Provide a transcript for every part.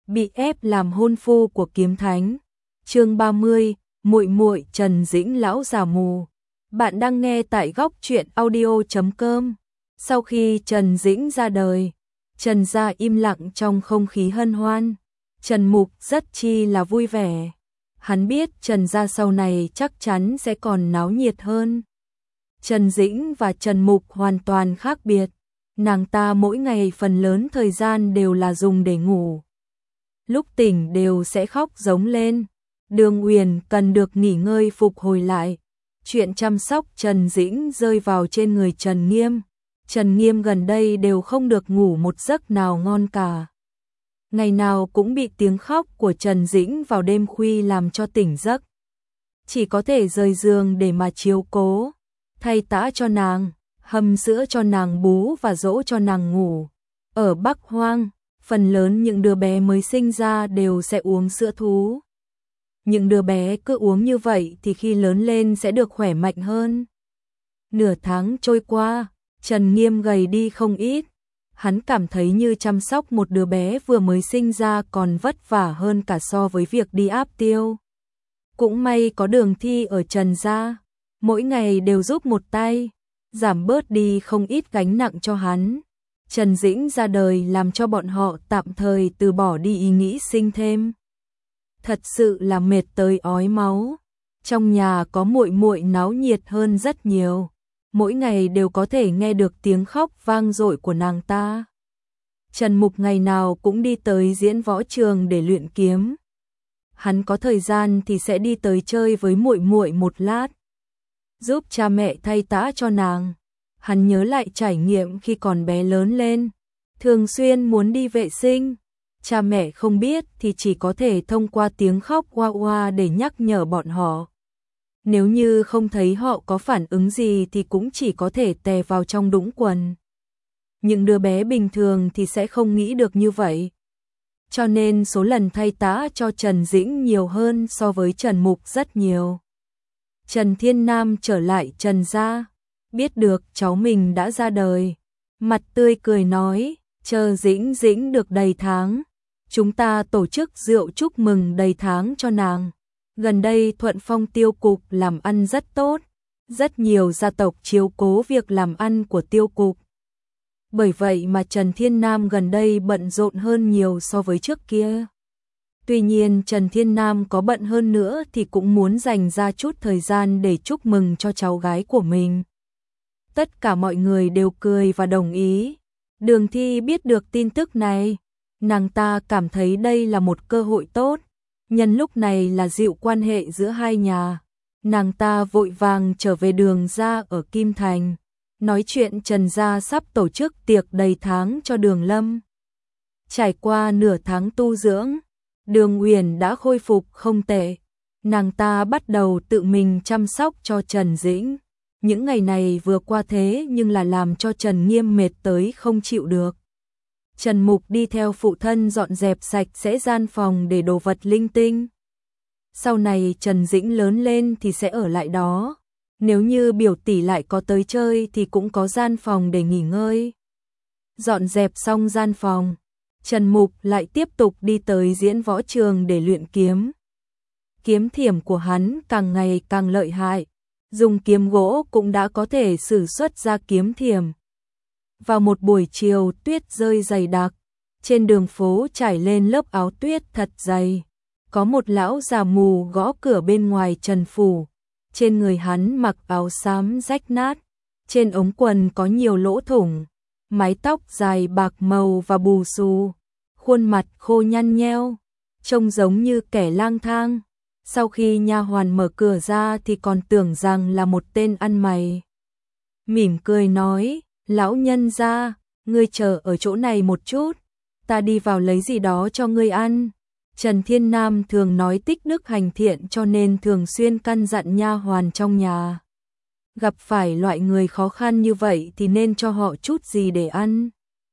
bị ép làm hôn phu của kiếm thánh. Chương 30, muội muội Trần Dĩnh lão già mù. Bạn đang nghe tại góc truyện audio.com. Sau khi Trần Dĩnh ra đời, Trần gia im lặng trong không khí hân hoan. Trần Mục rất chi là vui vẻ. Hắn biết Trần gia sau này chắc chắn sẽ còn náo nhiệt hơn. Trần Dĩnh và Trần Mục hoàn toàn khác biệt. Nàng ta mỗi ngày phần lớn thời gian đều là dùng để ngủ. Lúc tỉnh đều sẽ khóc giống lên. Đường Uyển cần được nghỉ ngơi phục hồi lại. Chuyện chăm sóc Trần Dĩnh rơi vào trên người Trần Nghiêm. Trần Nghiêm gần đây đều không được ngủ một giấc nào ngon cả. Ngày nào cũng bị tiếng khóc của Trần Dĩnh vào đêm khuya làm cho tỉnh giấc. Chỉ có thể rời giường để mà chiếu cố, thay tã cho nàng, hầm sữa cho nàng bú và dỗ cho nàng ngủ. Ở Bắc Hoang, phần lớn những đứa bé mới sinh ra đều sẽ uống sữa thú. Những đứa bé cứ uống như vậy thì khi lớn lên sẽ được khỏe mạnh hơn. Nửa tháng trôi qua, Trần Nghiêm gầy đi không ít. Hắn cảm thấy như chăm sóc một đứa bé vừa mới sinh ra còn vất vả hơn cả so với việc đi áp tiêu. Cũng may có Đường Thi ở Trần gia, mỗi ngày đều giúp một tay, giảm bớt đi không ít gánh nặng cho hắn. Trần Dĩnh ra đời làm cho bọn họ tạm thời từ bỏ đi ý nghĩ sinh thêm. Thật sự là mệt tới ói máu. Trong nhà có muội muội náo nhiệt hơn rất nhiều. Mỗi ngày đều có thể nghe được tiếng khóc vang dội của nàng ta. Trần Mục ngày nào cũng đi tới diễn võ trường để luyện kiếm. Hắn có thời gian thì sẽ đi tới chơi với muội muội một lát, giúp cha mẹ thay tã cho nàng. Hắn nhớ lại trải nghiệm khi còn bé lớn lên, thường xuyên muốn đi vệ sinh. Cha mẹ không biết thì chỉ có thể thông qua tiếng khóc oa oa để nhắc nhở bọn họ. Nếu như không thấy họ có phản ứng gì thì cũng chỉ có thể tè vào trong đũng quần. Những đứa bé bình thường thì sẽ không nghĩ được như vậy. Cho nên số lần thay tã cho Trần Dĩnh nhiều hơn so với Trần Mục rất nhiều. Trần Thiên Nam trở lại Trần gia, biết được cháu mình đã ra đời. Mặt tươi cười nói, chờ Dĩnh Dĩnh được đầy tháng, chúng ta tổ chức rượu chúc mừng đầy tháng cho nàng. Gần đây Thuận Phong tiêu cục làm ăn rất tốt, rất nhiều gia tộc chiếu cố việc làm ăn của tiêu cục. Bởi vậy mà Trần Thiên Nam gần đây bận rộn hơn nhiều so với trước kia. Tuy nhiên Trần Thiên Nam có bận hơn nữa thì cũng muốn dành ra chút thời gian để chúc mừng cho cháu gái của mình. Tất cả mọi người đều cười và đồng ý. Đường Thi biết được tin tức này, nàng ta cảm thấy đây là một cơ hội tốt. Nhân lúc này là dịu quan hệ giữa hai nhà, nàng ta vội vàng trở về Đường gia ở Kim Thành, nói chuyện Trần gia sắp tổ chức tiệc đầy tháng cho Đường Lâm. Trải qua nửa tháng tu dưỡng, Đường Uyển đã khôi phục không tệ. Nàng ta bắt đầu tự mình chăm sóc cho Trần Dĩnh. Những ngày này vừa qua thế nhưng là làm cho Trần Nghiêm mệt tới không chịu được. Trần Mục đi theo phụ thân dọn dẹp sạch sẽ gian phòng để đồ vật linh tinh. Sau này Trần Dĩnh lớn lên thì sẽ ở lại đó. Nếu như biểu tỷ lại có tới chơi thì cũng có gian phòng để nghỉ ngơi. Dọn dẹp xong gian phòng, Trần Mục lại tiếp tục đi tới diễn võ trường để luyện kiếm. Kiếm thiểm của hắn càng ngày càng lợi hại. Dùng kiếm gỗ cũng đã có thể sử xuất ra kiếm thiểm. Vào một buổi chiều tuyết rơi dày đặc, trên đường phố trải lên lớp áo tuyết thật dày. Có một lão già mù gõ cửa bên ngoài Trần phủ. Trên người hắn mặc áo xám rách nát, trên ống quần có nhiều lỗ thủng, mái tóc dài bạc màu và bù xù, khuôn mặt khô nhăn nheo, trông giống như kẻ lang thang. Sau khi nha hoàn mở cửa ra thì còn tưởng rằng là một tên ăn mày. Mỉm cười nói, lão nhân gia, ngươi chờ ở chỗ này một chút, ta đi vào lấy gì đó cho ngươi ăn. Trần Thiên Nam thường nói tích đức hành thiện cho nên thường xuyên căn dặn nha hoàn trong nhà. Gặp phải loại người khó khăn như vậy thì nên cho họ chút gì để ăn.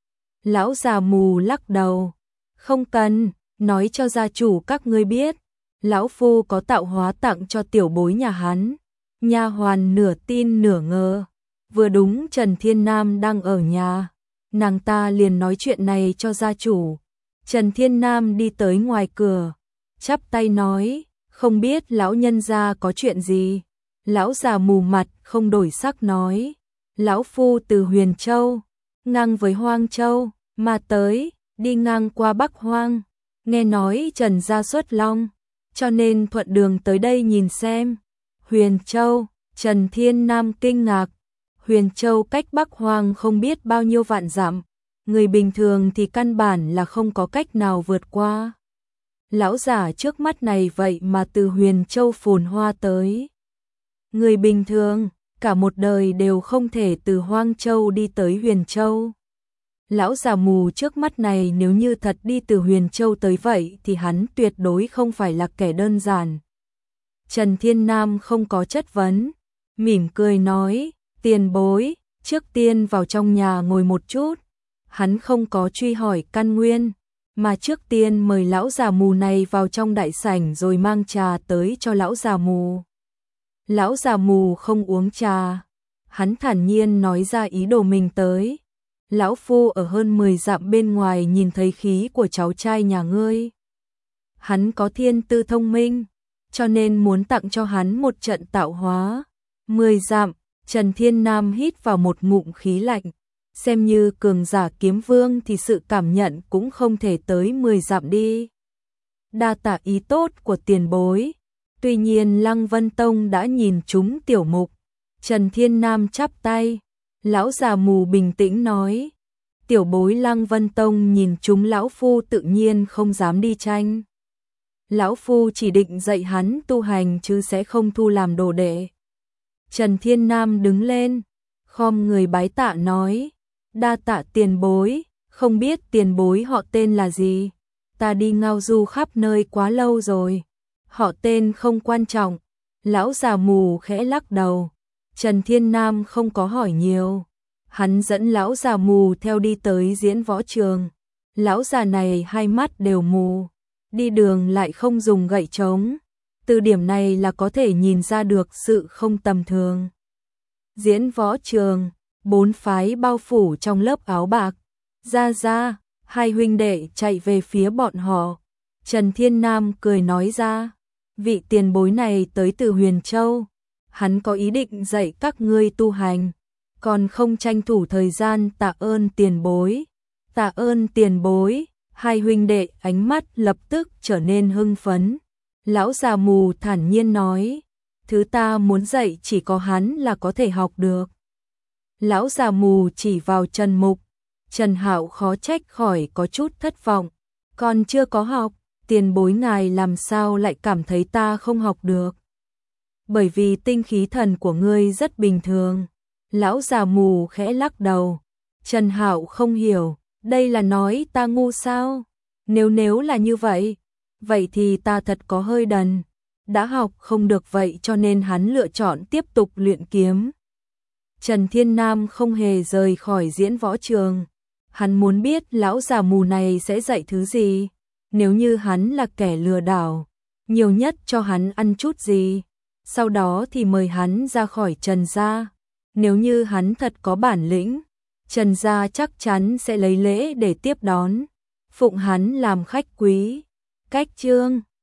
Lão già mù lắc đầu, không cần, nói cho gia chủ các ngươi biết. Lão phu có tạo hóa tặng cho tiểu bối nhà hắn. Nha hoàn nửa tin nửa ngờ. Vừa đúng Trần Thiên Nam đang ở nhà, nàng ta liền nói chuyện này cho gia chủ. Trần Thiên Nam đi tới ngoài cửa, chắp tay nói, không biết lão nhân gia có chuyện gì. Lão già mù mặt không đổi sắc nói, lão phu từ Huyền Châu, ngang với Hoang Châu, mà tới, đi ngang qua Bắc Hoang, nghe nói Trần gia xuất long, cho nên thuận đường tới đây nhìn xem. Huyền Châu, Trần Thiên Nam kinh ngạc, Huyền Châu cách Bắc Hoang không biết bao nhiêu vạn dặm, người bình thường thì căn bản là không có cách nào vượt qua. Lão giả trước mắt này vậy mà từ Huyền Châu phồn hoa tới. Người bình thường, cả một đời đều không thể từ Hoang Châu đi tới Huyền Châu. Lão già mù trước mắt này nếu như thật đi từ Huyền Châu tới vậy thì hắn tuyệt đối không phải là kẻ đơn giản. Trần Thiên Nam không có chất vấn, mỉm cười nói, tiền bối, trước tiên vào trong nhà ngồi một chút. Hắn không có truy hỏi căn nguyên, mà trước tiên mời lão già mù này vào trong đại sảnh rồi mang trà tới cho lão già mù. Lão già mù không uống trà, hắn thản nhiên nói ra ý đồ mình tới. Lão phu ở hơn 10 dặm bên ngoài nhìn thấy khí của cháu trai nhà ngươi. Hắn có thiên tư thông minh, cho nên muốn tặng cho hắn một trận tạo hóa. 10 dặm, Trần Thiên Nam hít vào một ngụm khí lạnh. Xem như cường giả kiếm vương thì sự cảm nhận cũng không thể tới 10 dặm đi. Đa tạ ý tốt của tiền bối. Tuy nhiên Lăng Vân Tông đã nhìn trúng tiểu mục. Trần Thiên Nam chắp tay. Lão già mù bình tĩnh nói. Tiểu bối Lăng Vân Tông nhìn trúng lão phu tự nhiên không dám đi tranh. Lão phu chỉ định dạy hắn tu hành chứ sẽ không thu làm đồ đệ. Trần Thiên Nam đứng lên, khom người bái tạ nói. Đa tạ tiền bối, không biết tiền bối họ tên là gì. Ta đi ngao du khắp nơi quá lâu rồi. Họ tên không quan trọng. Lão già mù khẽ lắc đầu. Trần Thiên Nam không có hỏi nhiều. Hắn dẫn lão già mù theo đi tới diễn võ trường. Lão già này hai mắt đều mù, đi đường lại không dùng gậy trống. Từ điểm này là có thể nhìn ra được sự không tầm thường. Diễn võ trường, 4 phái bao phủ trong lớp áo bạc. Ra, hai huynh đệ chạy về phía bọn họ. Trần Thiên Nam cười nói ra, vị tiền bối này tới từ Huyền Châu. Hắn có ý định dạy các ngươi tu hành, còn không tranh thủ thời gian tạ ơn tiền bối. Tạ ơn tiền bối, hai huynh đệ ánh mắt lập tức trở nên hưng phấn. Lão già mù thản nhiên nói, thứ ta muốn dạy chỉ có hắn là có thể học được. Lão già mù chỉ vào Trần Mục. Trần Hạo khó trách khỏi có chút thất vọng. Còn chưa có học, tiền bối ngài làm sao lại cảm thấy ta không học được? Bởi vì tinh khí thần của ngươi rất bình thường. Lão già mù khẽ lắc đầu. Trần Hạo không hiểu, đây là nói ta ngu sao? Nếu là như vậy, vậy thì ta thật có hơi đần. Đã học không được vậy cho nên hắn lựa chọn tiếp tục luyện kiếm. Trần Thiên Nam không hề rời khỏi diễn võ trường. Hắn muốn biết lão già mù này sẽ dạy thứ gì. Nếu như hắn là kẻ lừa đảo, nhiều nhất cho hắn ăn chút gì. Sau đó thì mời hắn ra khỏi Trần gia. Nếu như hắn thật có bản lĩnh, Trần gia chắc chắn sẽ lấy lễ để tiếp đón, phụng hắn làm khách quý. Cách chương